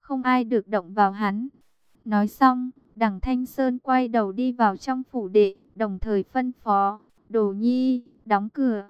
không ai được động vào hắn. Nói xong, Đằng Thanh Sơn quay đầu đi vào trong phủ đệ, đồng thời phân phó, Đồ Nhi, đóng cửa.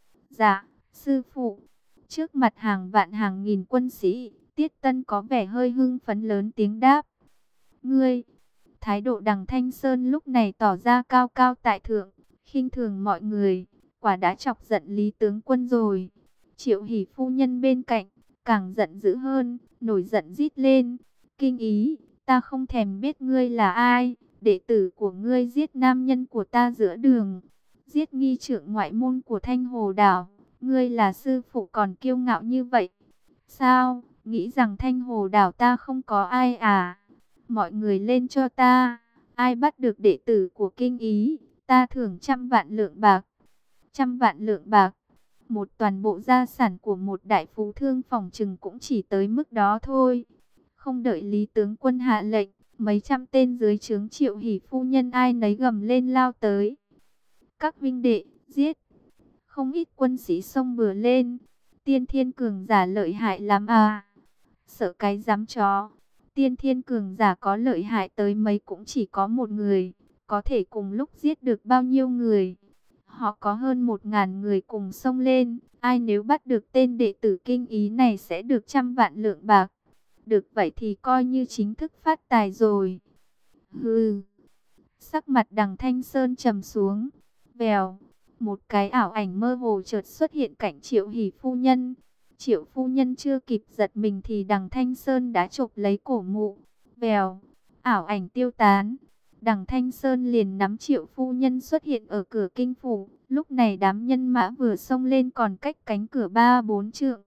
Dạ, sư phụ. Trước mặt hàng vạn hàng nghìn quân sĩ, Tiết Tân có vẻ hơi hưng phấn lớn tiếng đáp. Ngươi, thái độ Đằng Thanh Sơn lúc này tỏ ra cao cao tại thượng, khinh thường mọi người, quả đã chọc giận Lý tướng quân rồi. Triệu Hỷ phu nhân bên cạnh, càng giận dữ hơn, nổi giận rít lên. Kinh Ý, ta không thèm biết ngươi là ai, đệ tử của ngươi giết nam nhân của ta giữa đường, giết nghi trưởng ngoại môn của Thanh Hồ Đảo, ngươi là sư phụ còn kiêu ngạo như vậy. Sao, nghĩ rằng Thanh Hồ Đảo ta không có ai à? Mọi người lên cho ta, ai bắt được đệ tử của Kinh Ý, ta thưởng 100 vạn lượng bạc. 100 vạn lượng bạc, một toàn bộ gia sản của một đại phú thương phòng trừng cũng chỉ tới mức đó thôi. Không đợi Lý tướng quân hạ lệnh, mấy trăm tên dưới trướng Triệu Hỷ phu nhân ai nấy gầm lên lao tới. Các huynh đệ, giết! Không ít quân sĩ xông bừa lên. Tiên thiên cường giả lợi hại lắm à? Sợ cái dám chó. Tiên thiên cường giả có lợi hại tới mấy cũng chỉ có một người, có thể cùng lúc giết được bao nhiêu người. Họ có hơn 1000 người cùng xông lên, ai nếu bắt được tên đệ tử Kinh Ý này sẽ được 100 vạn lượng bạc. Được vậy thì coi như chính thức phát tài rồi. Hừ. Sắc mặt Đằng Thanh Sơn trầm xuống. Vèo, một cái ảo ảnh mơ hồ chợt xuất hiện cạnh Triệu Hỷ phu nhân. Triệu phu nhân chưa kịp giật mình thì Đằng Thanh Sơn đã chộp lấy cổ mụ. Vèo, ảo ảnh tiêu tán. Đằng Thanh Sơn liền nắm Triệu phu nhân xuất hiện ở cửa kinh phủ. Lúc này đám nhân mã vừa xông lên còn cách cánh cửa 3-4 trượng.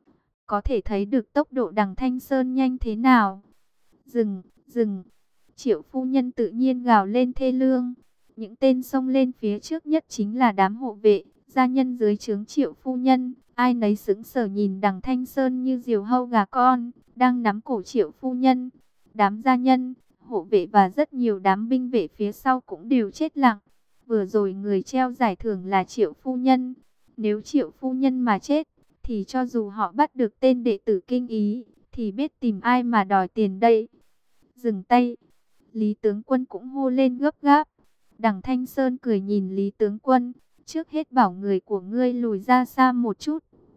Có thể thấy được tốc độ Đằng Thanh Sơn nhanh thế nào. Dừng, dừng. Triệu phu nhân tự nhiên gào lên thê lương. Những tên xông lên phía trước nhất chính là đám hộ vệ, gia nhân dưới trướng Triệu phu nhân. Ai nấy sững sờ nhìn Đằng Thanh Sơn như diều hâu gà con, đang nắm cổ Triệu phu nhân. Đám gia nhân, hộ vệ và rất nhiều đám binh vệ phía sau cũng đều chết lặng. Vừa rồi người treo giải thưởng là Triệu phu nhân. Nếu Triệu phu nhân mà chết, thì cho dù họ bắt được tên đệ tử Kinh Ý, thì biết tìm ai mà đòi tiền đây. Dừng tay. Lý tướng quân cũng hô lên gấp gáp. Đằng Thanh Sơn cười nhìn Lý tướng quân. Trước hết bảo người của ngươi lùi ra xa một chút.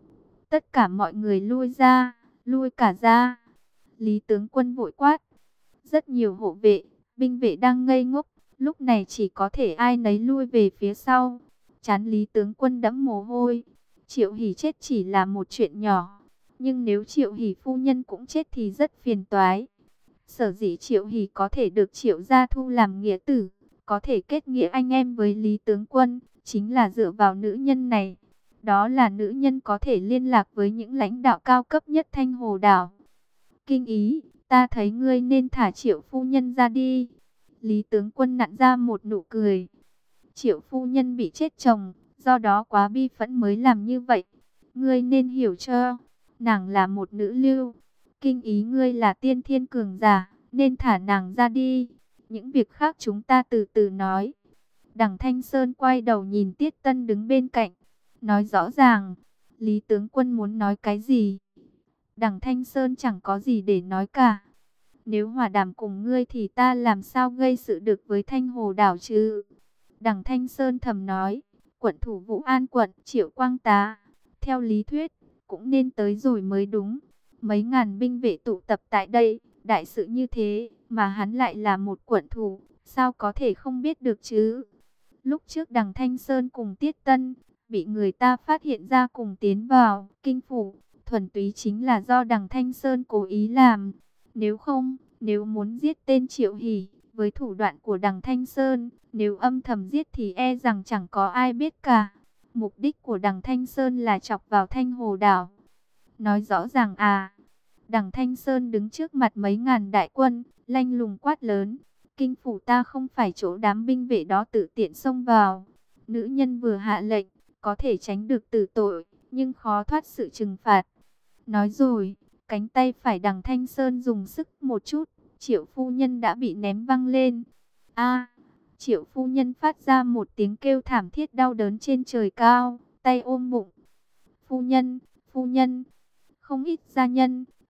Tất cả mọi người lui ra, lui cả ra. Lý tướng quân vội quát. Rất nhiều hộ vệ, binh vệ đang ngây ngốc. Lúc này chỉ có thể ai nấy lui về phía sau. Trán Lý tướng quân đẫm mồ hôi. Triệu Hỷ chết chỉ là một chuyện nhỏ. Nhưng nếu Triệu Hỷ phu nhân cũng chết thì rất phiền toái. Sở dĩ Triệu Hỷ có thể được Triệu gia thu làm nghĩa tử, có thể kết nghĩa anh em với Lý tướng quân, chính là dựa vào nữ nhân này. Đó là nữ nhân có thể liên lạc với những lãnh đạo cao cấp nhất Thanh Hồ Đảo. Kinh Ý, ta thấy ngươi nên thả Triệu phu nhân ra đi. Lý tướng quân nặn ra một nụ cười. Triệu phu nhân bị chết chồng, do đó quá bi phẫn mới làm như vậy. Ngươi nên hiểu cho, nàng là một nữ lưu. Kinh Ý ngươi là tiên thiên cường giả, nên thả nàng ra đi. Những việc khác chúng ta từ từ nói. Đằng Thanh Sơn quay đầu nhìn Tiết Tân đứng bên cạnh. Nói rõ ràng, Lý tướng quân muốn nói cái gì? Đằng Thanh Sơn chẳng có gì để nói cả. Nếu hòa đàm cùng ngươi thì ta làm sao gây sự được với Thanh Hồ Đảo chứ? Đằng Thanh Sơn thầm nói, quận thủ Vũ An quận Triệu Quang Tá, theo lý thuyết, cũng nên tới rồi mới đúng. Mấy ngàn binh vệ tụ tập tại đây, đại sự như thế, mà hắn lại là một quận thủ, sao có thể không biết được chứ? Lúc trước Đằng Thanh Sơn cùng Tiết Tân, bị người ta phát hiện ra cùng tiến vào kinh phủ, thuần túy chính là do Đằng Thanh Sơn cố ý làm. Nếu không, nếu muốn giết tên Triệu Hỷ, với thủ đoạn của Đằng Thanh Sơn, nếu âm thầm giết thì e rằng chẳng có ai biết cả. Mục đích của Đằng Thanh Sơn là chọc vào Thanh Hồ Đảo. Nói rõ ràng à. Đằng Thanh Sơn đứng trước mặt mấy ngàn đại quân, lanh lùng quát lớn. Kinh phủ ta không phải chỗ đám binh vệ đó tự tiện xông vào. Nữ nhân vừa hạ lệnh, có thể tránh được tử tội, nhưng khó thoát sự trừng phạt. Nói rồi, cánh tay phải Đằng Thanh Sơn dùng sức một chút, Triệu phu nhân đã bị ném văng lên. A! Triệu phu nhân phát ra một tiếng kêu thảm thiết đau đớn trên trời cao, tay ôm bụng. Phu nhân, phu nhân. Không ít gia nhân,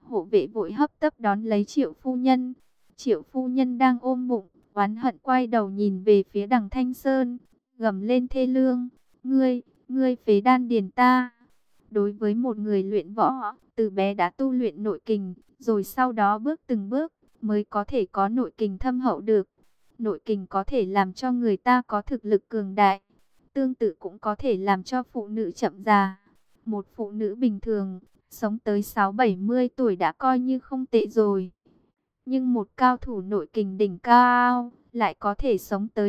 Hộ vệ vội hấp tấp đón lấy Triệu phu nhân. Triệu phu nhân đang ôm bụng, oán hận quay đầu nhìn về phía Đằng Thanh Sơn, gầm lên thê lương: Ngươi phế đan điền ta. Đối với một người luyện võ, từ bé đã tu luyện nội kình, rồi sau đó bước từng bước, mới có thể có nội kình thâm hậu được. Nội kình có thể làm cho người ta có thực lực cường đại, tương tự cũng có thể làm cho phụ nữ chậm già. Một phụ nữ bình thường, sống tới 6-70 tuổi đã coi như không tệ rồi. Nhưng một cao thủ nội kình đỉnh cao, lại có thể sống tới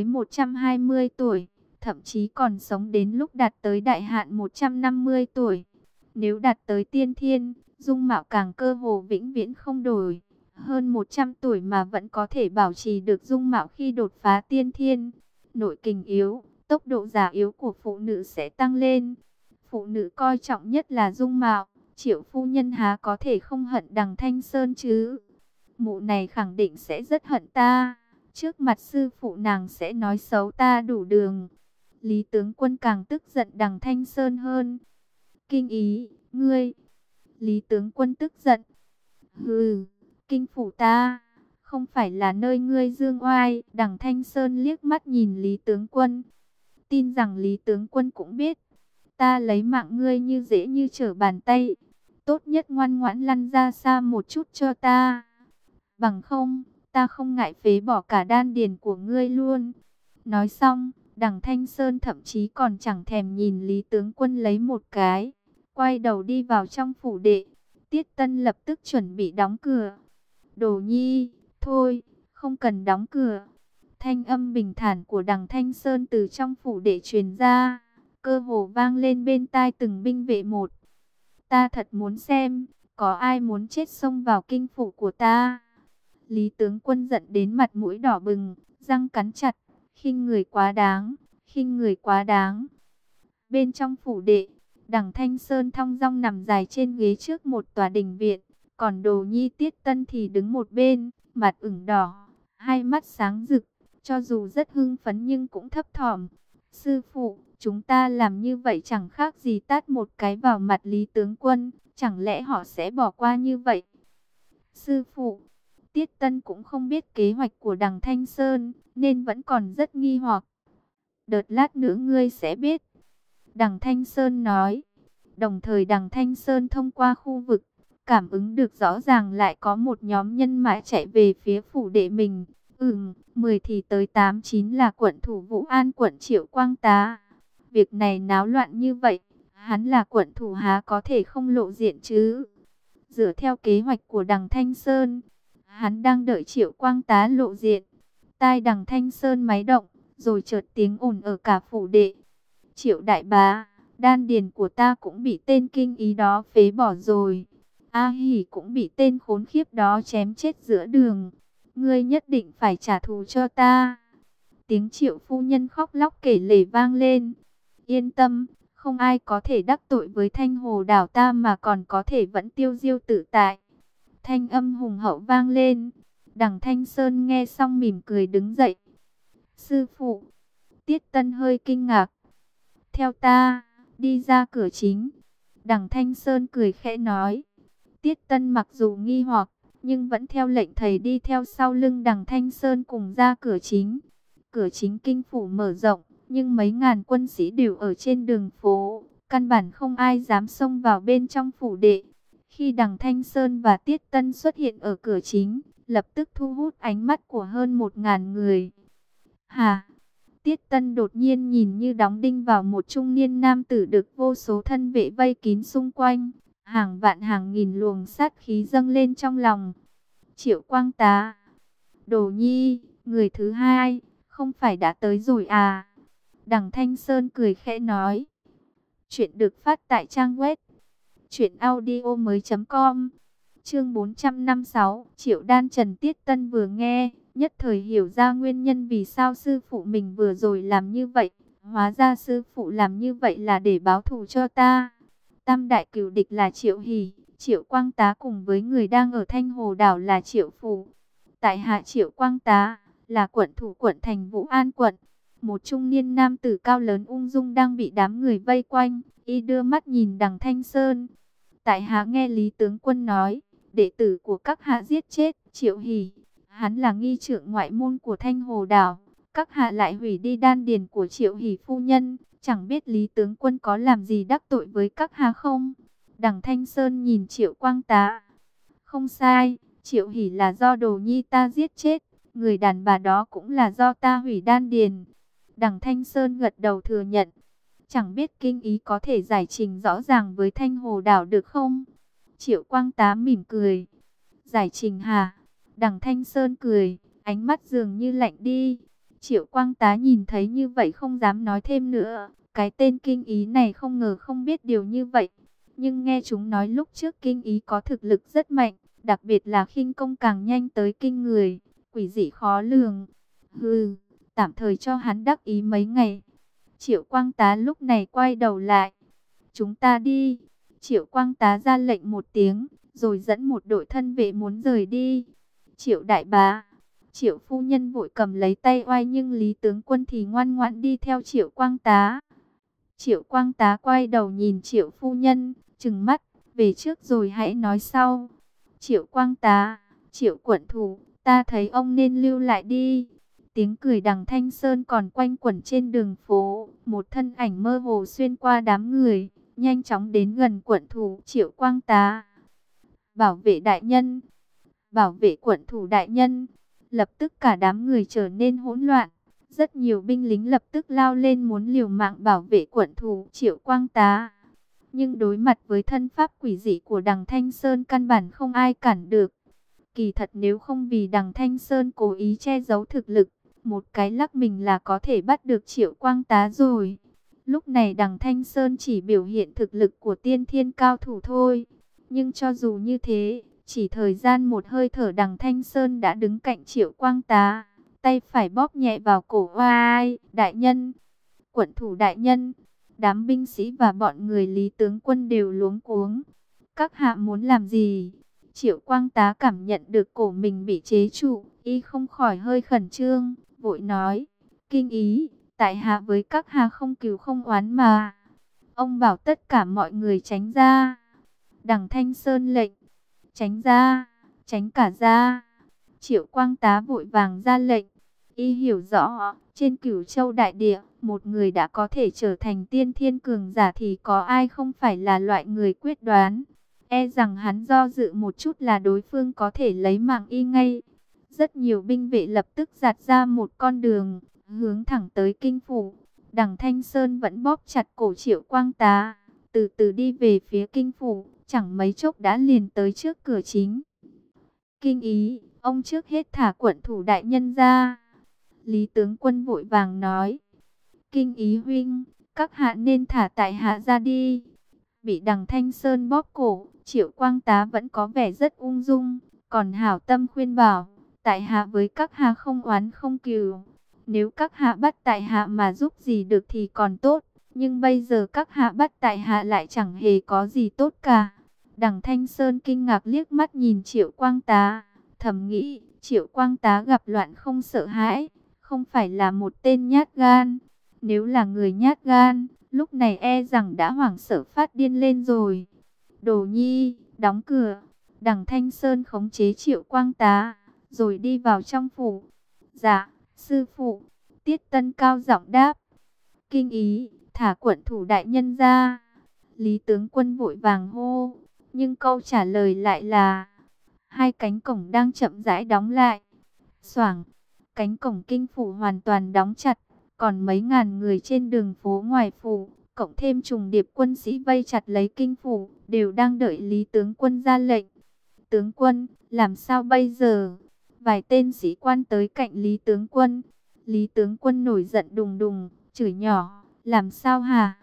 120 tuổi, thậm chí còn sống đến lúc đạt tới đại hạn 150 tuổi. Nếu đạt tới tiên thiên, dung mạo càng cơ hồ vĩnh viễn không đổi. Hơn 100 tuổi mà vẫn có thể bảo trì được dung mạo khi đột phá tiên thiên. Nội kình yếu, tốc độ già yếu của phụ nữ sẽ tăng lên. Phụ nữ coi trọng nhất là dung mạo. Triệu phu nhân há có thể không hận Đằng Thanh Sơn chứ? Mụ này khẳng định sẽ rất hận ta. Trước mặt sư phụ nàng sẽ nói xấu ta đủ đường. Lý tướng quân càng tức giận Đằng Thanh Sơn hơn. Kinh ý, ngươi. Lý tướng quân tức giận. Hừ, kinh phủ ta, không phải là nơi ngươi dương oai. Đằng Thanh Sơn liếc mắt nhìn Lý tướng quân. Tin rằng Lý tướng quân cũng biết, ta lấy mạng ngươi như dễ như trở bàn tay. Tốt nhất ngoan ngoãn lăn ra xa một chút cho ta. Bằng không, ta không ngại phế bỏ cả đan điền của ngươi luôn. Nói xong, Đằng Thanh Sơn thậm chí còn chẳng thèm nhìn Lý tướng quân lấy một cái, quay đầu đi vào trong phủ đệ. Tiết Tân lập tức chuẩn bị đóng cửa. Đồ Nhi, thôi, không cần đóng cửa. Thanh âm bình thản của Đằng Thanh Sơn từ trong phủ đệ truyền ra, cơ hồ vang lên bên tai từng binh vệ một. Ta thật muốn xem, có ai muốn chết xông vào kinh phủ của ta. Lý tướng quân giận đến mặt mũi đỏ bừng, răng cắn chặt, khinh người quá đáng, khinh người quá đáng. Bên trong phủ đệ, Đằng Thanh Sơn thong dong nằm dài trên ghế trước một tòa đình viện, còn Đồ Nhi Tiết Tân thì đứng một bên, mặt ửng đỏ, hai mắt sáng rực, cho dù rất hưng phấn nhưng cũng thấp thỏm. Sư phụ, chúng ta làm như vậy chẳng khác gì tát một cái vào mặt Lý tướng quân, chẳng lẽ họ sẽ bỏ qua như vậy? Sư phụ, Tiết Tân cũng không biết kế hoạch của Đằng Thanh Sơn, nên vẫn còn rất nghi hoặc. Đợt lát nữa ngươi sẽ biết, Đằng Thanh Sơn nói. Đồng thời Đằng Thanh Sơn thông qua khu vực, cảm ứng được rõ ràng lại có một nhóm nhân mã chạy về phía phủ đệ mình. 10 thì tới 8-9 là quận thủ Vũ An quận Triệu Quang Tá. Việc này náo loạn như vậy, hắn là quận thủ há có thể không lộ diện chứ? Dựa theo kế hoạch của Đằng Thanh Sơn, hắn đang đợi Triệu Quang Tá lộ diện. Tai Đằng Thanh Sơn máy động, rồi chợt tiếng ồn ở cả phủ đệ. Triệu đại bá, đan điền của ta cũng bị tên kinh ý đó phế bỏ rồi. A Hỉ cũng bị tên khốn khiếp đó chém chết giữa đường. Ngươi nhất định phải trả thù cho ta. Tiếng Triệu phu nhân khóc lóc kể lể vang lên. Yên tâm, không ai có thể đắc tội với Thanh Hồ đảo ta mà còn có thể vẫn tiêu diêu tự tại. Thanh âm hùng hậu vang lên. Đằng Thanh Sơn nghe xong mỉm cười đứng dậy. Sư phụ, Tiết Tân hơi kinh ngạc. Theo ta, đi ra cửa chính. Đằng Thanh Sơn cười khẽ nói. Tiết Tân mặc dù nghi hoặc, nhưng vẫn theo lệnh thầy đi theo sau lưng Đằng Thanh Sơn cùng ra cửa chính. Cửa chính kinh phủ mở rộng, nhưng mấy ngàn quân sĩ đều ở trên đường phố. Căn bản không ai dám xông vào bên trong phủ đệ. Khi Đằng Thanh Sơn và Tiết Tân xuất hiện ở cửa chính, lập tức thu hút ánh mắt của hơn 1000 người. Hà! Tiết Tân đột nhiên nhìn như đóng đinh vào một trung niên nam tử được vô số thân vệ vây kín xung quanh. Hàng vạn hàng nghìn luồng sát khí dâng lên trong lòng. Triệu Quang Tá, Đồ Nhi, người thứ hai, không phải đã tới rồi à? Đằng Thanh Sơn cười khẽ nói. Chuyện được phát tại trang web truyệnaudiomoi.com. Chương 456, Triệu Đan Trần. Tiết Tân vừa nghe, nhất thời hiểu ra nguyên nhân vì sao sư phụ mình vừa rồi làm như vậy. Hóa ra sư phụ làm như vậy là để báo thù cho ta. Tam đại cửu địch là Triệu Hỷ, Triệu Quang Tá cùng với người đang ở Thanh Hồ đảo là Triệu Phủ. Tại hạ Triệu Quang Tá, là quận thủ quận thành Vũ An quận. Một trung niên nam tử cao lớn ung dung đang bị đám người vây quanh, y đưa mắt nhìn Đằng Thanh Sơn. Tại hạ nghe Lý tướng quân nói, đệ tử của các hạ giết chết Triệu Hỷ. Hắn là nghi trưởng ngoại môn của Thanh Hồ Đảo. Các hạ lại hủy đi đan điền của Triệu Hỷ phu nhân. Chẳng biết Lý tướng quân có làm gì đắc tội với các hạ không? Đằng Thanh Sơn nhìn Triệu Quang Tá. Không sai, Triệu Hỷ là do Đồ Nhi ta giết chết. Người đàn bà đó cũng là do ta hủy đan điền. Đằng Thanh Sơn gật đầu thừa nhận. Chẳng biết kinh ý có thể giải trình rõ ràng với Thanh Hồ Đảo được không? Triệu Quang Tá mỉm cười. Giải trình hả? Đằng Thanh Sơn cười, ánh mắt dường như lạnh đi. Triệu Quang Tá nhìn thấy như vậy không dám nói thêm nữa. Cái tên kinh ý này không ngờ không biết điều như vậy. Nhưng nghe chúng nói lúc trước kinh ý có thực lực rất mạnh. Đặc biệt là khinh công càng nhanh tới kinh người. Quỷ dị khó lường. Hừ, tạm thời cho hắn đắc ý mấy ngày. Triệu Quang Tá lúc này quay đầu lại. Chúng ta đi. Triệu Quang Tá ra lệnh một tiếng, rồi dẫn một đội thân vệ muốn rời đi. Triệu đại bá, Triệu phu nhân vội cầm lấy tay oai, nhưng Lý tướng quân thì ngoan ngoãn đi theo Triệu Quang Tá. Triệu Quang Tá quay đầu nhìn Triệu phu nhân, trừng mắt, về trước rồi hãy nói sau. Triệu Quang Tá, Triệu quận thủ, ta thấy ông nên lưu lại đi. Tiếng cười đằng Thanh Sơn còn quanh quẩn trên đường phố, một thân ảnh mơ hồ xuyên qua đám người, nhanh chóng đến gần quận thủ Triệu Quang Tá. Bảo vệ đại nhân, bảo vệ quận thủ đại nhân. Lập tức cả đám người trở nên hỗn loạn. Rất nhiều binh lính lập tức lao lên muốn liều mạng bảo vệ quận thủ Triệu Quang Tá. Nhưng đối mặt với thân pháp quỷ dị của đằng Thanh Sơn, căn bản không ai cản được. Kỳ thật nếu không vì đằng Thanh Sơn cố ý che giấu thực lực, một cái lắc mình là có thể bắt được Triệu Quang Tá rồi. Lúc này đằng Thanh Sơn chỉ biểu hiện thực lực của tiên thiên cao thủ thôi. Nhưng cho dù như thế, chỉ thời gian một hơi thở đằng Thanh Sơn đã đứng cạnh Triệu Quang Tá. Tay phải bóp nhẹ vào cổ oai, đại nhân, quận thủ đại nhân. Đám binh sĩ và bọn người Lý tướng quân đều luống cuống. Các hạ muốn làm gì? Triệu Quang Tá cảm nhận được cổ mình bị chế trụ, y không khỏi hơi khẩn trương, vội nói, kinh ý, tại hạ với các hạ không cừu không oán mà. Ông bảo tất cả mọi người tránh ra. Đằng Thanh Sơn lệnh, tránh ra, tránh cả ra. Triệu Quang Tá vội vàng ra lệnh. Y hiểu rõ, trên Cửu Châu đại địa, một người đã có thể trở thành tiên thiên cường giả thì có ai không phải là loại người quyết đoán. E rằng hắn do dự một chút là đối phương có thể lấy mạng y ngay. Rất nhiều binh vệ lập tức giạt ra một con đường, hướng thẳng tới kinh phủ. Đằng Thanh Sơn vẫn bóp chặt cổ Triệu Quang Tá, từ từ đi về phía kinh phủ, chẳng mấy chốc đã liền tới trước cửa chính. Kinh ý, ông trước hết thả quận thủ đại nhân ra. Lý tướng quân vội vàng nói. Kinh ý huynh, các hạ nên thả tại hạ ra đi. Bị đằng Thanh Sơn bóp cổ, Triệu Quang Tá vẫn có vẻ rất ung dung, còn hảo tâm khuyên bảo, tại hạ với các hạ không oán không cừu. Nếu các hạ bắt tại hạ mà giúp gì được thì còn tốt, nhưng bây giờ các hạ bắt tại hạ lại chẳng hề có gì tốt cả. Đằng Thanh Sơn kinh ngạc liếc mắt nhìn Triệu Quang Tá, thầm nghĩ, Triệu Quang Tá gặp loạn không sợ hãi, không phải là một tên nhát gan. Nếu là người nhát gan, lúc này e rằng đã hoảng sợ phát điên lên rồi. Đồ Nhi, đóng cửa. Đằng Thanh Sơn khống chế Triệu Quang Tá, rồi đi vào trong phủ. Dạ, sư phụ. Tiết Tân cao giọng đáp. Kinh ý, thả quận thủ đại nhân ra. Lý tướng quân vội vàng hô, nhưng câu trả lời lại là hai cánh cổng đang chậm rãi đóng lại. Xoảng, cánh cổng kinh phủ hoàn toàn đóng chặt, còn mấy ngàn người trên đường phố ngoài phủ, cộng thêm trùng điệp quân sĩ vây chặt lấy kinh phủ, đều đang đợi Lý tướng quân ra lệnh. Tướng quân, làm sao bây giờ? Vài tên sĩ quan tới cạnh Lý tướng quân. Lý tướng quân nổi giận đùng đùng, chửi nhỏ, làm sao hả?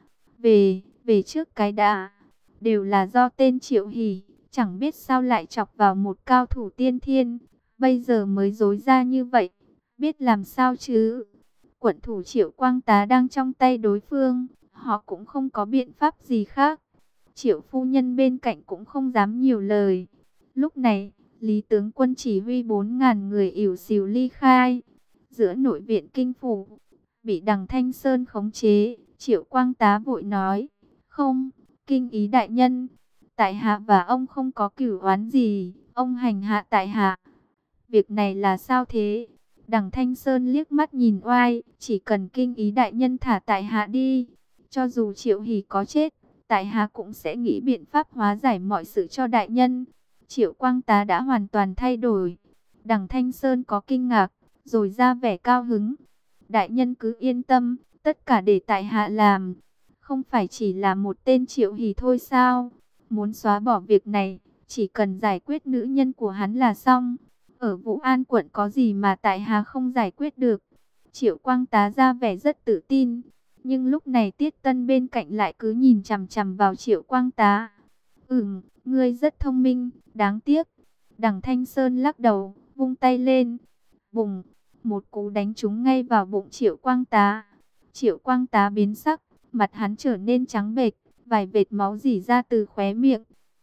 Về trước cái đã. Đều là do tên Triệu Hỷ, chẳng biết sao lại chọc vào một cao thủ tiên thiên, bây giờ mới dối ra như vậy, biết làm sao chứ? Quận thủ Triệu Quang Tá đang trong tay đối phương, họ cũng không có biện pháp gì khác. Triệu phu nhân bên cạnh cũng không dám nhiều lời. Lúc này, Lý tướng quân chỉ huy 4.000 người ỉu xìu ly khai. Giữa nội viện kinh phủ, bị đằng Thanh Sơn khống chế, Triệu Quang Tá vội nói, không, kinh ý đại nhân, tại hạ và ông không có cửu oán gì, ông hành hạ tại hạ. Việc này là sao thế? Đằng Thanh Sơn liếc mắt nhìn oai, chỉ cần kinh ý đại nhân thả tại hạ đi. Cho dù Triệu Hỷ có chết, tại hạ cũng sẽ nghĩ biện pháp hóa giải mọi sự cho đại nhân. Triệu Quang Tá đã hoàn toàn thay đổi. Đằng Thanh Sơn có kinh ngạc, rồi ra vẻ cao hứng. Đại nhân cứ yên tâm, tất cả để tại hạ làm. Không phải chỉ là một tên Triệu Hỷ thôi sao? Muốn xóa bỏ việc này, chỉ cần giải quyết nữ nhân của hắn là xong. Ở Vũ An quận có gì mà tại hạ không giải quyết được? Triệu Quang Tá ra vẻ rất tự tin. Nhưng lúc này Tiết Tân bên cạnh lại cứ nhìn chằm chằm vào Triệu Quang Tá. Ngươi rất thông minh, đáng tiếc. Đằng Thanh Sơn lắc đầu, vung tay lên. Bùng, một cú đánh trúng ngay vào bụng Triệu Quang Tá. Triệu Quang Tá biến sắc, mặt hắn trở nên trắng bệch, vài vệt máu rỉ ra từ khóe miệng.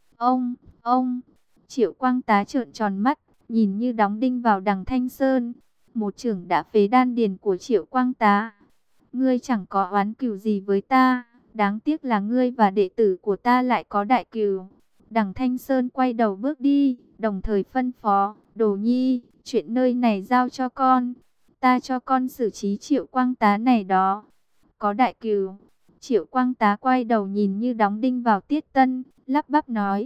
Ông, Triệu Quang Tá trợn tròn mắt, nhìn như đóng đinh vào đằng Thanh Sơn. Một chưởng đã phế đan điền của Triệu Quang Tá. Ngươi chẳng có oán cừu gì với ta, đáng tiếc là ngươi và đệ tử của ta lại có đại cừu. Đằng Thanh Sơn quay đầu bước đi, đồng thời phân phó, Đồ Nhi, chuyện nơi này giao cho con. Ta cho con xử trí Triệu Quang Tá này đó. Có đại cừu. Triệu Quang Tá quay đầu nhìn như đóng đinh vào Tiết Tân, lắp bắp nói,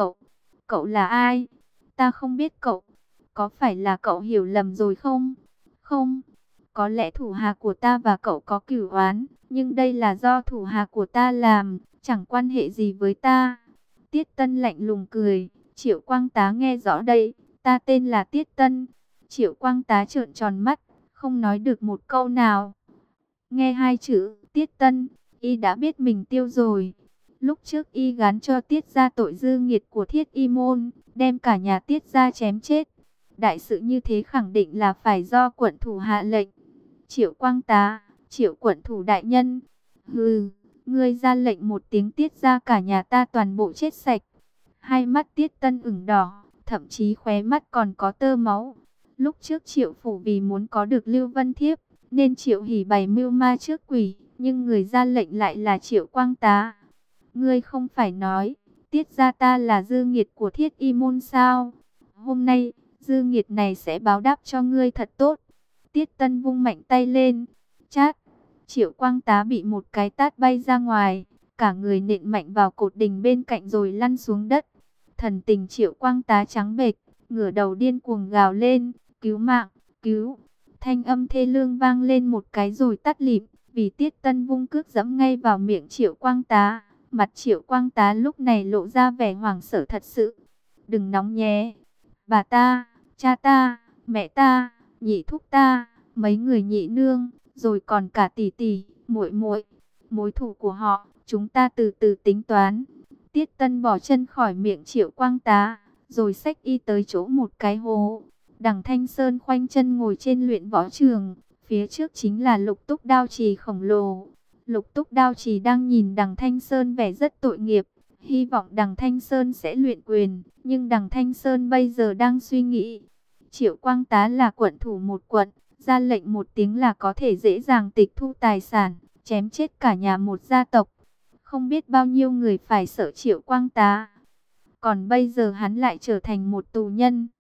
cậu là ai? Ta không biết cậu. Có phải là cậu hiểu lầm rồi không? Không, có lẽ thủ hạ của ta và cậu có cửu oán, nhưng đây là do thủ hạ của ta làm, chẳng quan hệ gì với ta. Tiết Tân lạnh lùng cười, Triệu Quang Tá nghe rõ đây, ta tên là Tiết Tân. Triệu Quang Tá trợn tròn mắt, không nói được một câu nào. Nghe hai chữ Tiết Tân, y đã biết mình tiêu rồi. Lúc trước y gán cho Tiết gia tội dư nghiệt của Thiết Y môn, đem cả nhà Tiết gia chém chết. Đại sự như thế khẳng định là phải do quận thủ hạ lệnh. Triệu Quang Tá, Triệu quận thủ đại nhân. Hừ, ngươi ra lệnh một tiếng Tiết gia cả nhà ta toàn bộ chết sạch. Hai mắt Tiết Tân ửng đỏ, thậm chí khóe mắt còn có tơ máu. Lúc trước Triệu phủ vì muốn có được Lưu Vân Thiếp, nên Triệu Hỷ bày mưu ma trước quỷ, nhưng người ra lệnh lại là Triệu Quang Tá. Ngươi không phải nói, Tiết gia ta là dư nghiệt của Thiết Y môn sao? Hôm nay, dư nghiệt này sẽ báo đáp cho ngươi thật tốt. Tiết Tân vung mạnh tay lên, chát. Triệu Quang Tá bị một cái tát bay ra ngoài, cả người nện mạnh vào cột đình bên cạnh rồi lăn xuống đất. Thần tình Triệu Quang Tá trắng bệch, ngửa đầu điên cuồng gào lên, cứu mạng, cứu. Thanh âm thê lương vang lên một cái rồi tắt lịm, vì Tiết Tân vung cước giẫm ngay vào miệng Triệu Quang Tá. Mặt Triệu Quang Tá lúc này lộ ra vẻ hoảng sợ thật sự. Đừng nóng nhé, bà ta, cha ta, mẹ ta, nhị thúc ta, mấy người nhị nương, rồi còn cả tỷ tỷ, muội muội, mối thù của họ, chúng ta từ từ tính toán. Tiết Tân bỏ chân khỏi miệng Triệu Quang Tá, rồi xách y tới chỗ một cái hố. Đằng Thanh Sơn khoanh chân ngồi trên luyện võ trường, phía trước chính là Lục Túc đao trì khổng lồ. Lục Túc đao trì đang nhìn đằng Thanh Sơn vẻ rất tội nghiệp, hy vọng đằng Thanh Sơn sẽ luyện quyền, nhưng đằng Thanh Sơn bây giờ đang suy nghĩ. Triệu Quang Tá là quận thủ một quận, ra lệnh một tiếng là có thể dễ dàng tịch thu tài sản, chém chết cả nhà một gia tộc. Không biết bao nhiêu người phải sợ Triệu Quang Tá. Còn bây giờ hắn lại trở thành một tù nhân.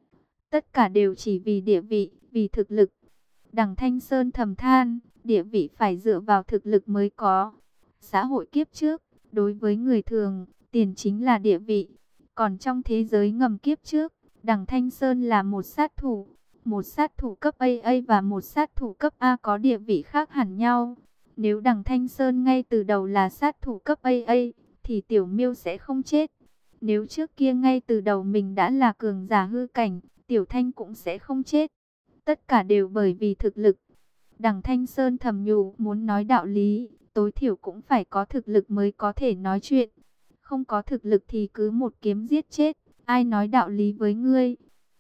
Tất cả đều chỉ vì địa vị, vì thực lực. Đằng Thanh Sơn thầm than, địa vị phải dựa vào thực lực mới có. Xã hội kiếp trước, đối với người thường, tiền chính là địa vị. Còn trong thế giới ngầm kiếp trước, đằng Thanh Sơn là một sát thủ. Một sát thủ cấp AA và một sát thủ cấp A có địa vị khác hẳn nhau. Nếu đằng Thanh Sơn ngay từ đầu là sát thủ cấp AA, thì Tiểu Miêu sẽ không chết. Nếu trước kia ngay từ đầu mình đã là cường giả hư cảnh, Tiểu Thanh cũng sẽ không chết. Tất cả đều bởi vì thực lực. Đằng Thanh Sơn thầm nhủ, muốn nói đạo lý, tối thiểu cũng phải có thực lực mới có thể nói chuyện. Không có thực lực thì cứ một kiếm giết chết, ai nói đạo lý với ngươi?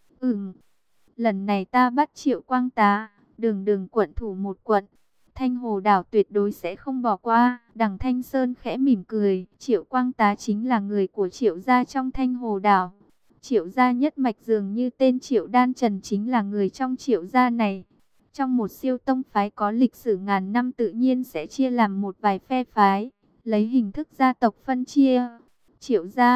Lần này ta bắt Triệu Quang Tá, đường quận thủ một quận. Thanh Hồ Đảo tuyệt đối sẽ không bỏ qua. Đằng Thanh Sơn khẽ mỉm cười, Triệu Quang Tá chính là người của Triệu gia trong Thanh Hồ Đảo. Triệu gia nhất mạch dường như tên Triệu Đan Trần chính là người trong Triệu gia này. Trong một siêu tông phái có lịch sử ngàn năm tự nhiên sẽ chia làm một vài phe phái, lấy hình thức gia tộc phân chia. Triệu gia,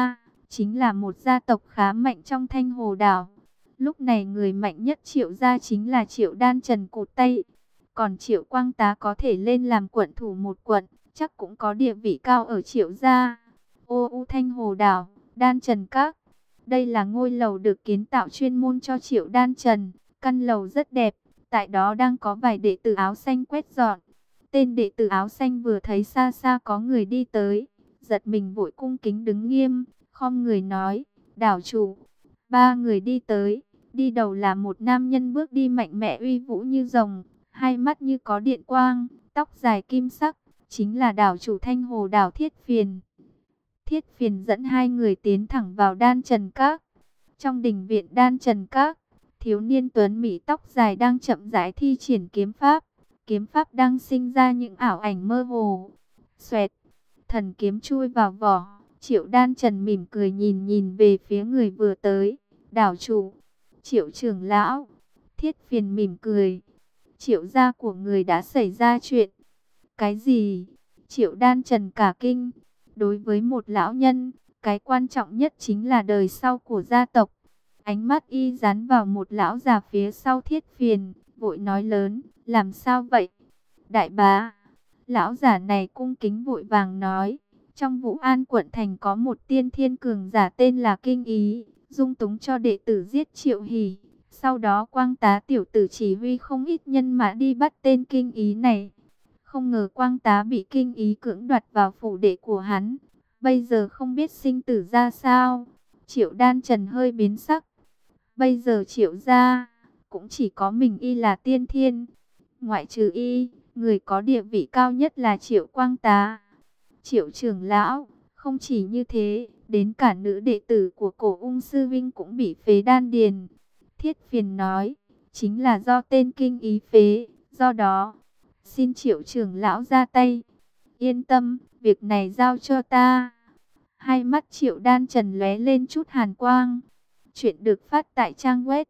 chính là một gia tộc khá mạnh trong Thanh Hồ đảo. Lúc này người mạnh nhất Triệu gia chính là Triệu Đan Trần cụt tay. Còn Triệu Quang Tá có thể lên làm quận thủ một quận, chắc cũng có địa vị cao ở Triệu gia. Ô U Thanh Hồ đảo, Đan Trần Các. Đây là ngôi lầu được kiến tạo chuyên môn cho Triệu Đan Trần. Căn lầu rất đẹp, tại đó đang có vài đệ tử áo xanh quét dọn. Tên đệ tử áo xanh vừa thấy xa xa có người đi tới, giật mình vội cung kính đứng nghiêm, khom người nói, đảo chủ. Ba người đi tới, đi đầu là một nam nhân bước đi mạnh mẽ uy vũ như rồng, hai mắt như có điện quang, tóc dài kim sắc, chính là đảo chủ Thanh Hồ đảo Thiết Phiền. Thiết Phiền dẫn hai người tiến thẳng vào Đan Trần Các. Trong đình viện Đan Trần Các, thiếu niên tuấn mỹ tóc dài đang chậm rãi thi triển kiếm pháp. Kiếm pháp đang sinh ra những ảo ảnh mơ hồ. Xoẹt, thần kiếm chui vào vỏ. Triệu Đan Trần mỉm cười nhìn nhìn về phía người vừa tới. Đảo chủ, Triệu trưởng lão. Thiết Phiền mỉm cười. Triệu gia của người đã xảy ra chuyện. Cái gì? Triệu Đan Trần cả kinh. Đối với một lão nhân, cái quan trọng nhất chính là đời sau của gia tộc. Ánh mắt y dán vào một lão già phía sau Thiết Phiền, vội nói lớn, làm sao vậy? Đại bá, lão già này cung kính vội vàng nói, trong Vũ An quận thành có một tiên thiên cường giả tên là Kinh Ý, dung túng cho đệ tử giết Triệu Hỷ. Sau đó Quang Tá tiểu tử chỉ huy không ít nhân mã đi bắt tên Kinh Ý này. Không ngờ Quang Tá bị Kinh Ý cưỡng đoạt vào phủ đệ của hắn. Bây giờ không biết sinh tử ra sao. Triệu Đan Trần hơi biến sắc. Bây giờ Triệu gia cũng chỉ có mình y là tiên thiên. Ngoại trừ y, người có địa vị cao nhất là Triệu Quang Tá. Triệu trưởng lão, không chỉ như thế, đến cả nữ đệ tử của Cổ Ung sư vinh cũng bị phế đan điền. Thiết Phiền nói, chính là do tên Kinh Ý phế, do đó xin Triệu trưởng lão ra tay. Yên tâm, việc này giao cho ta. Hai mắt Triệu Đan Trần lóe lên chút hàn quang. Chuyện được phát tại trang web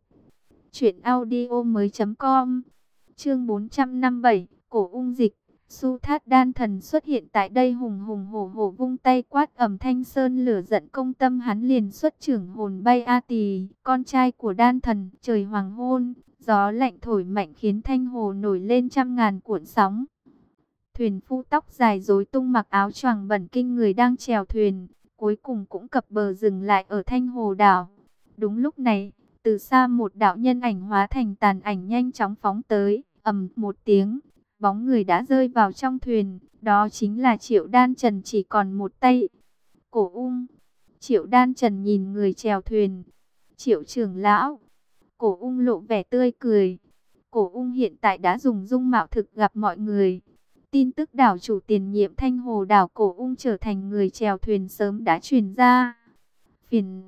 truyệnaudiomoi.com. Chương 457, Cổ Ung dịch. Su Thát Đan Thần xuất hiện tại đây hùng hùng hổ hổ vung tay quát ầm Thanh Sơn lửa giận công tâm, hắn liền xuất trưởng hồn bay A Tỳ, con trai của Đan Thần. Trời hoàng hôn, gió lạnh thổi mạnh khiến thanh hồ nổi lên trăm ngàn cuộn sóng. Thuyền phu tóc dài rối tung mặc áo choàng bẩn kinh người đang chèo thuyền, cuối cùng cũng cập bờ dừng lại ở Thanh Hồ đảo. Đúng lúc này, từ xa một đạo nhân ảnh hóa thành tàn ảnh nhanh chóng phóng tới, ầm một tiếng, bóng người đã rơi vào trong thuyền, đó chính là Triệu Đan Trần chỉ còn một tay. Cổ Ung. Triệu Đan Trần nhìn người chèo thuyền. Triệu trưởng lão. Cổ Ung lộ vẻ tươi cười. Cổ Ung hiện tại đã dùng dung mạo thực gặp mọi người. Tin tức đảo chủ tiền nhiệm Thanh Hồ đảo Cổ Ung trở thành người chèo thuyền sớm đã truyền ra. Phiền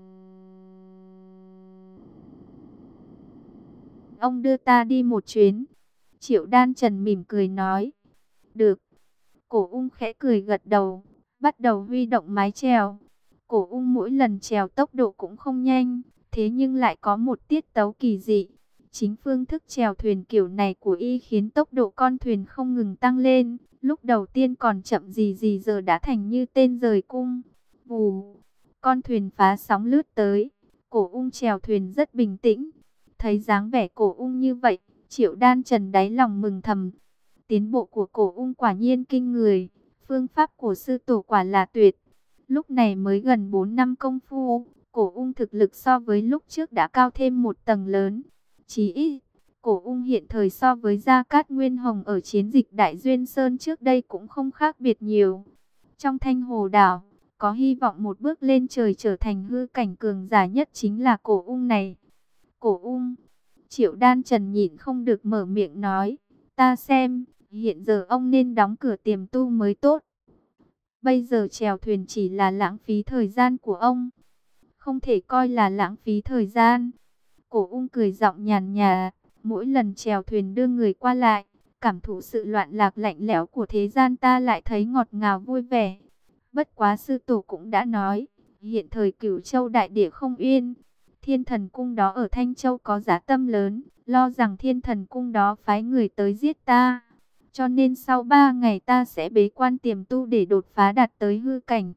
ông đưa ta đi một chuyến. Triệu Đan Trần mỉm cười nói. Được. Cổ Ung khẽ cười gật đầu, bắt đầu huy động mái chèo. Cổ Ung mỗi lần chèo tốc độ cũng không nhanh, thế nhưng lại có một tiết tấu kỳ dị. Chính phương thức chèo thuyền kiểu này của y khiến tốc độ con thuyền không ngừng tăng lên. Lúc đầu tiên còn chậm gì giờ đã thành như tên rời cung. Vù, con thuyền phá sóng lướt tới. Cổ Ung chèo thuyền rất bình tĩnh. Thấy dáng vẻ Cổ Ung như vậy, Triệu Đan Trần đáy lòng mừng thầm. Tiến bộ của Cổ Ung quả nhiên kinh người. Phương pháp của sư tổ quả là tuyệt. Lúc này mới gần 4 năm công phu, Cổ Ung thực lực so với lúc trước đã cao thêm một tầng lớn. Chí ít, Cổ Ung hiện thời so với Gia Cát Nguyên Hồng ở chiến dịch Đại Duyên Sơn trước đây cũng không khác biệt nhiều. Trong Thanh Hồ đảo, có hy vọng một bước lên trời trở thành hư cảnh cường giả nhất chính là Cổ Ung này. Cổ Ung. Triệu Đan Trần nhịn không được mở miệng nói, ta xem, hiện giờ ông nên đóng cửa tiềm tu mới tốt. Bây giờ chèo thuyền chỉ là lãng phí thời gian của ông. Không thể coi là lãng phí thời gian. Cổ Ung cười giọng nhàn nhạt, mỗi lần chèo thuyền đưa người qua lại, cảm thụ sự loạn lạc lạnh lẽo của thế gian ta lại thấy ngọt ngào vui vẻ. Bất quá sư tổ cũng đã nói, hiện thời Cửu Châu đại địa không yên. Thiên Thần Cung đó ở Thanh Châu có giá tâm lớn, lo rằng Thiên Thần Cung đó phái người tới giết ta. Cho nên sau 3 ngày ta sẽ bế quan tiềm tu để đột phá đạt tới hư cảnh.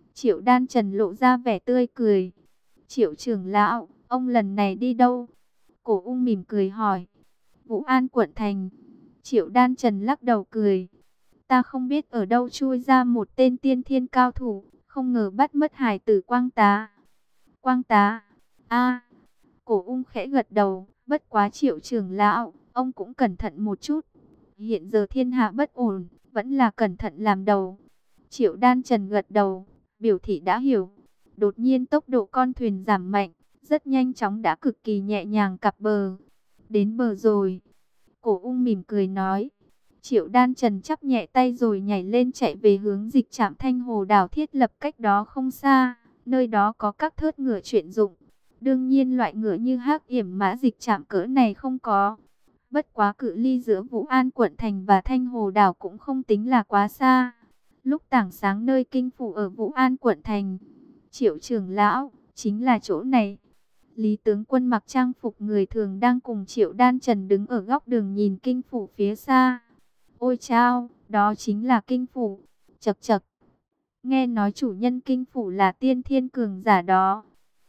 Triệu Đan Trần lộ ra vẻ tươi cười. Triệu trưởng lão, ông lần này đi đâu? Cổ Ung mỉm cười hỏi. Vũ An quận thành. Triệu Đan Trần lắc đầu cười. Ta không biết ở đâu chui ra một tên tiên thiên cao thủ, không ngờ bắt mất hài tử Quang Tá. Quang Tá? A. Cổ Ung khẽ gật đầu, bất quá Triệu trưởng lão, ông cũng cẩn thận một chút. Hiện giờ thiên hạ bất ổn, vẫn là cẩn thận làm đầu. Triệu Đan Trần gật đầu, biểu thị đã hiểu. Đột nhiên tốc độ con thuyền giảm mạnh, rất nhanh chóng đã cực kỳ nhẹ nhàng cập bờ. Đến bờ rồi. Cổ Ung mỉm cười nói. Triệu Đan Trần chắp nhẹ tay rồi nhảy lên chạy về hướng dịch trạm Thanh Hồ đảo thiết lập cách đó không xa. Nơi đó có các thớt ngựa chuyên dụng. Đương nhiên loại ngựa như Hắc Yểm Mã dịch trạm cỡ này không có. Bất quá cự ly giữa Vũ An quận thành và Thanh Hồ đảo cũng không tính là quá xa. Lúc tảng sáng nơi kinh phủ ở Vũ An quận thành. Triệu trưởng lão, chính là chỗ này. Lý tướng quân mặc trang phục người thường đang cùng Triệu Đan Trần đứng ở góc đường nhìn kinh phủ phía xa. Ôi chao, đó chính là kinh phủ. Chậc chậc. Nghe nói chủ nhân kinh phủ là tiên thiên cường giả đó.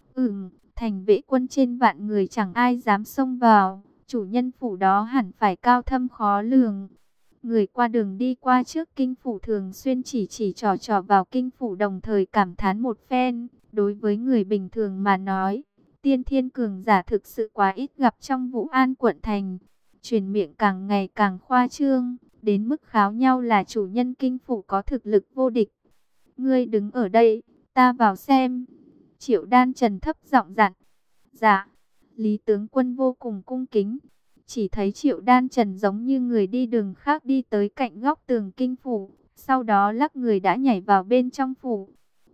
Thành vệ quân trên vạn người chẳng ai dám xông vào. Chủ nhân phủ đó hẳn phải cao thâm khó lường. Người qua đường đi qua trước kinh phủ thường xuyên chỉ trò vào kinh phủ, đồng thời cảm thán một phen. Đối với người bình thường mà nói, tiên thiên cường giả thực sự quá ít gặp trong Vũ An quận thành. Truyền miệng càng ngày càng khoa trương, đến mức kháo nhau là chủ nhân kinh phủ có thực lực vô địch. Ngươi đứng ở đây, ta vào xem. Triệu Đan Trần thấp giọng dặn. Dạ. Lý tướng quân vô cùng cung kính. Chỉ thấy Triệu Đan Trần giống như người đi đường khác đi tới cạnh góc tường kinh phủ, sau đó lắc người đã nhảy vào bên trong phủ.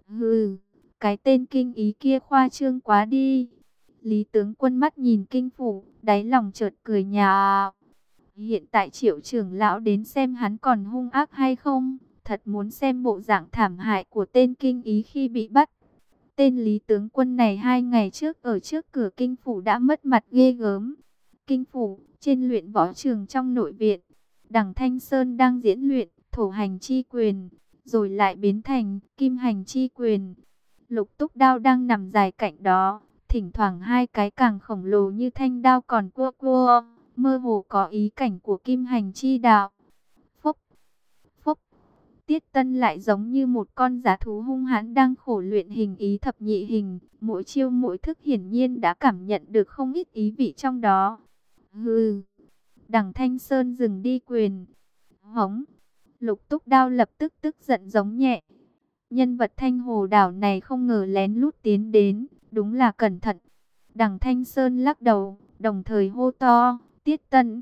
Hừ, cái tên kinh ý kia khoa trương quá đi. Lý tướng quân mắt nhìn kinh phủ, đáy lòng chợt cười nhạo. Hiện tại Triệu trưởng lão đến xem hắn còn hung ác hay không, thật muốn xem bộ dạng thảm hại của tên kinh ý khi bị bắt. Tên Lý tướng quân này 2 ngày trước ở trước cửa kinh phủ đã mất mặt ghê gớm. Kinh phủ, trên luyện võ trường trong nội viện, Đằng Thanh Sơn đang diễn luyện thổ hành chi quyền, rồi lại biến thành kim hành chi quyền. Lục Túc Đao đang nằm dài cạnh đó, thỉnh thoảng hai cái càng khổng lồ như thanh đao còn cua cua, mơ hồ có ý cảnh của kim hành chi đạo. Phúc, phúc. Tiết Tân lại giống như một con dã thú hung hãn đang khổ luyện hình ý thập nhị hình, mỗi chiêu mỗi thức hiển nhiên đã cảm nhận được không ít ý vị trong đó. Hừ. Đằng Thanh Sơn dừng đi quyền. Hống. Lục Túc Đao lập tức tức giận giống nhẹ. Nhân vật Thanh Hồ đảo này không ngờ lén lút tiến đến, đúng là cẩn thận. Đằng Thanh Sơn lắc đầu, đồng thời hô to, Tiết Tân.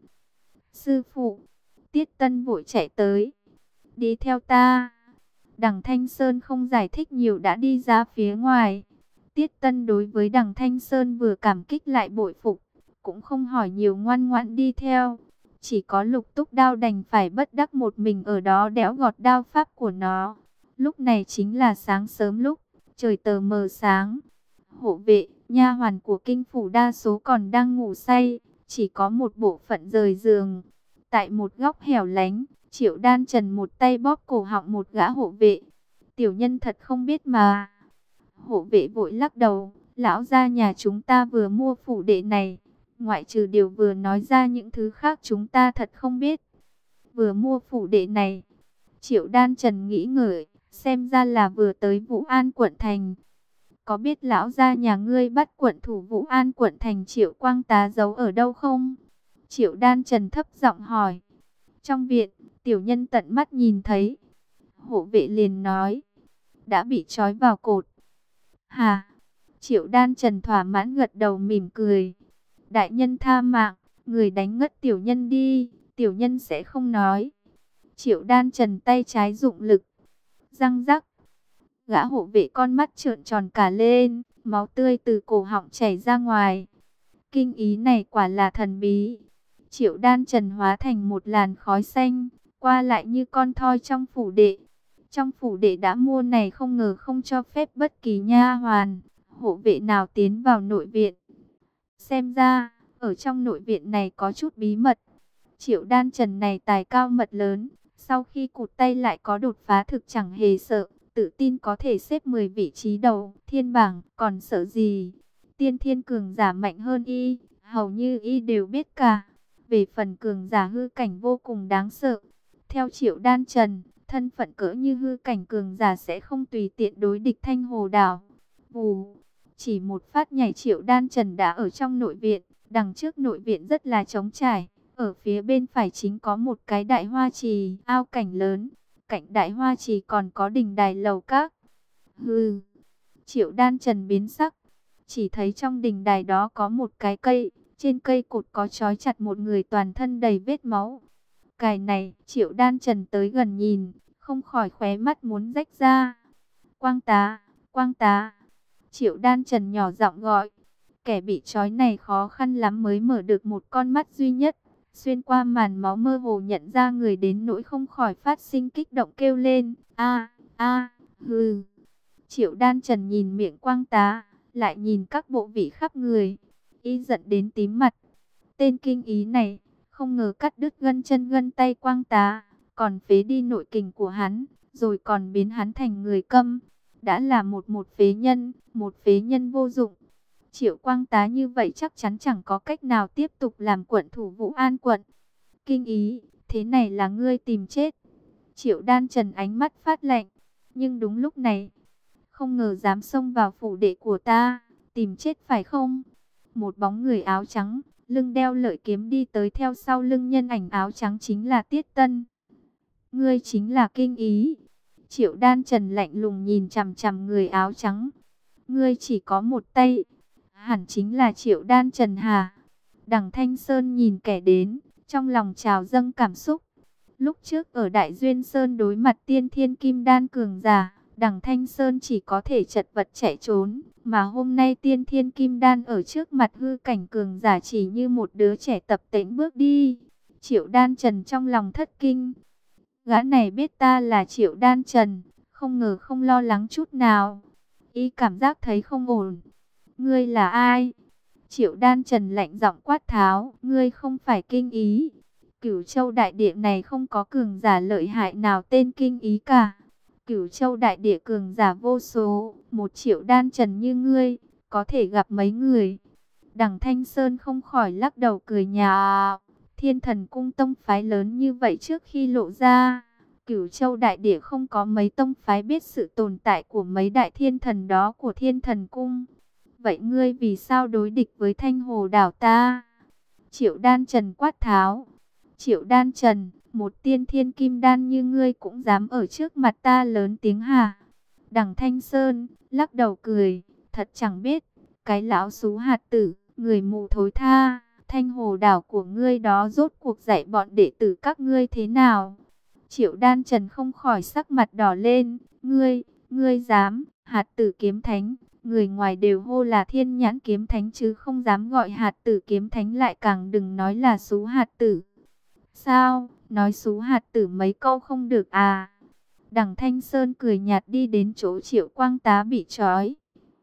Sư phụ. Tiết Tân vội chạy tới. Đi theo ta. Đằng Thanh Sơn không giải thích nhiều đã đi ra phía ngoài. Tiết Tân đối với Đằng Thanh Sơn vừa cảm kích lại bội phục, cũng không hỏi nhiều, ngoan ngoãn đi theo. Chỉ có Lục Túc Đao đành phải bất đắc một mình ở đó đẽo gọt đao pháp của nó. Lúc này chính là sáng sớm lúc trời tờ mờ sáng. Hộ vệ, nha hoàn của kinh phủ đa số còn đang ngủ say, chỉ có một bộ phận rời giường. Tại một góc hẻo lánh, Triệu Đan Trần một tay bóp cổ họng một gã hộ vệ. Tiểu nhân thật không biết mà. Hộ vệ vội lắc đầu, lão gia nhà chúng ta vừa mua phủ đệ này. Ngoại trừ điều vừa nói ra, những thứ khác chúng ta thật không biết. Vừa mua phủ đệ này. Triệu Đan Trần nghĩ ngợi, xem ra là vừa tới Vũ An quận thành. Có biết lão gia nhà ngươi bắt quận thủ Vũ An quận thành Triệu Quang Tá giấu ở đâu không? Triệu Đan Trần thấp giọng hỏi. Trong viện, tiểu nhân tận mắt nhìn thấy. Hộ vệ liền nói. Đã bị trói vào cột. Hà? Triệu Đan Trần thỏa mãn gật đầu mỉm cười. Đại nhân tha mạng, người đánh ngất tiểu nhân đi, tiểu nhân sẽ không nói. Triệu Đan Trần tay trái dụng lực. Răng rắc. Gã hộ vệ con mắt trợn tròn cả lên, máu tươi từ cổ họng chảy ra ngoài. Kinh ý này quả là thần bí. Triệu Đan Trần hóa thành một làn khói xanh, qua lại như con thoi trong phủ đệ. Trong phủ đệ đã mua này không ngờ không cho phép bất kỳ nha hoàn, hộ vệ nào tiến vào nội viện. Xem ra, ở trong nội viện này có chút bí mật. Triệu Đan Trần này tài cao mật lớn, sau khi cụt tay lại có đột phá thực chẳng hề sợ, tự tin có thể xếp 10 vị trí đầu thiên bảng, còn sợ gì? Tiên thiên cường giả mạnh hơn y, hầu như y đều biết cả. Về phần cường giả hư cảnh vô cùng đáng sợ. Theo Triệu Đan Trần, thân phận cỡ như hư cảnh cường giả sẽ không tùy tiện đối địch Thanh Hồ Đảo. Vù, chỉ một phát nhảy Triệu Đan Trần đã ở trong nội viện, đằng trước nội viện rất là trống trải. Ở phía bên phải chính có một cái đại hoa trì, ao cảnh lớn. Cạnh đại hoa trì còn có đình đài lầu các. Hừ, Triệu Đan Trần biến sắc. Chỉ thấy trong đình đài đó có một cái cây. Trên cây cột có trói chặt một người toàn thân đầy vết máu. Cái này, Triệu Đan Trần tới gần nhìn, không khỏi khóe mắt muốn rách ra. Quang tá, Quang tá. Triệu Đan Trần nhỏ giọng gọi. Kẻ bị trói này khó khăn lắm mới mở được một con mắt duy nhất. Xuyên qua màn máu mơ hồ nhận ra người đến nỗi không khỏi phát sinh kích động kêu lên. Hừ. Triệu Đan Trần nhìn miệng Quang tá, lại nhìn các bộ vị khắp người. Y giận đến tím mặt. Tên kinh ý này, không ngờ cắt đứt gân chân gân tay Quang tá, còn phế đi nội kình của hắn, rồi còn biến hắn thành người câm. Đã là một phế nhân vô dụng. Triệu Quang tá như vậy chắc chắn chẳng có cách nào tiếp tục làm quận thủ Vũ An quận. Kinh ý, thế này là ngươi tìm chết. Triệu Đan Trần ánh mắt phát lạnh, nhưng đúng lúc này, không ngờ dám xông vào phủ đệ của ta, tìm chết phải không? Một bóng người áo trắng, lưng đeo lợi kiếm đi tới, theo sau lưng nhân ảnh áo trắng chính là Tiết Tân. Ngươi chính là Kinh ý. Triệu Đan Trần lạnh lùng nhìn chằm chằm người áo trắng. Ngươi chỉ có một tay, hẳn chính là Triệu Đan Trần hà? Đằng Thanh Sơn nhìn kẻ đến, trong lòng trào dâng cảm xúc. Lúc trước ở Đại Duyên Sơn đối mặt tiên thiên kim đan cường giả, đằng Thanh Sơn chỉ có thể chật vật chạy trốn. Mà hôm nay tiên thiên kim đan ở trước mặt hư cảnh cường giả chỉ như một đứa trẻ tập tễnh bước đi. Triệu Đan Trần trong lòng thất kinh. Gã này biết ta là Triệu Đan Trần, không ngờ không lo lắng chút nào. Y cảm giác thấy không ổn. Ngươi là ai? Triệu Đan Trần lạnh giọng quát tháo. Ngươi không phải Kinh ý. Cửu Châu đại địa này không có cường giả lợi hại nào tên Kinh ý cả. Cửu Châu đại địa cường giả vô số, một Triệu Đan Trần như ngươi, có thể gặp mấy người. Đằng Thanh Sơn không khỏi lắc đầu cười nhạo. Thiên Thần Cung tông phái lớn như vậy trước khi lộ ra, Cửu Châu đại địa không có mấy tông phái biết sự tồn tại của mấy đại thiên thần đó của Thiên Thần Cung. Vậy ngươi vì sao đối địch với Thanh Hồ Đảo ta? Triệu Đan Trần quát tháo. Triệu Đan Trần, một tiên thiên kim đan như ngươi cũng dám ở trước mặt ta lớn tiếng hả? Đằng Thanh Sơn lắc đầu cười, thật chẳng biết, cái lão xú hạt tử, người mù thối tha, Thanh Hồ Đảo của ngươi đó rốt cuộc dạy bọn đệ tử các ngươi thế nào? Triệu Đan Trần không khỏi sắc mặt đỏ lên. Ngươi dám? Hạt tử kiếm thánh, người ngoài đều hô là Thiên Nhãn kiếm thánh chứ không dám gọi hạt tử kiếm thánh, lại càng đừng nói là xú hạt tử. Sao, nói xú hạt tử mấy câu không được à? Đằng Thanh Sơn cười nhạt đi đến chỗ Triệu Quang tá bị trói.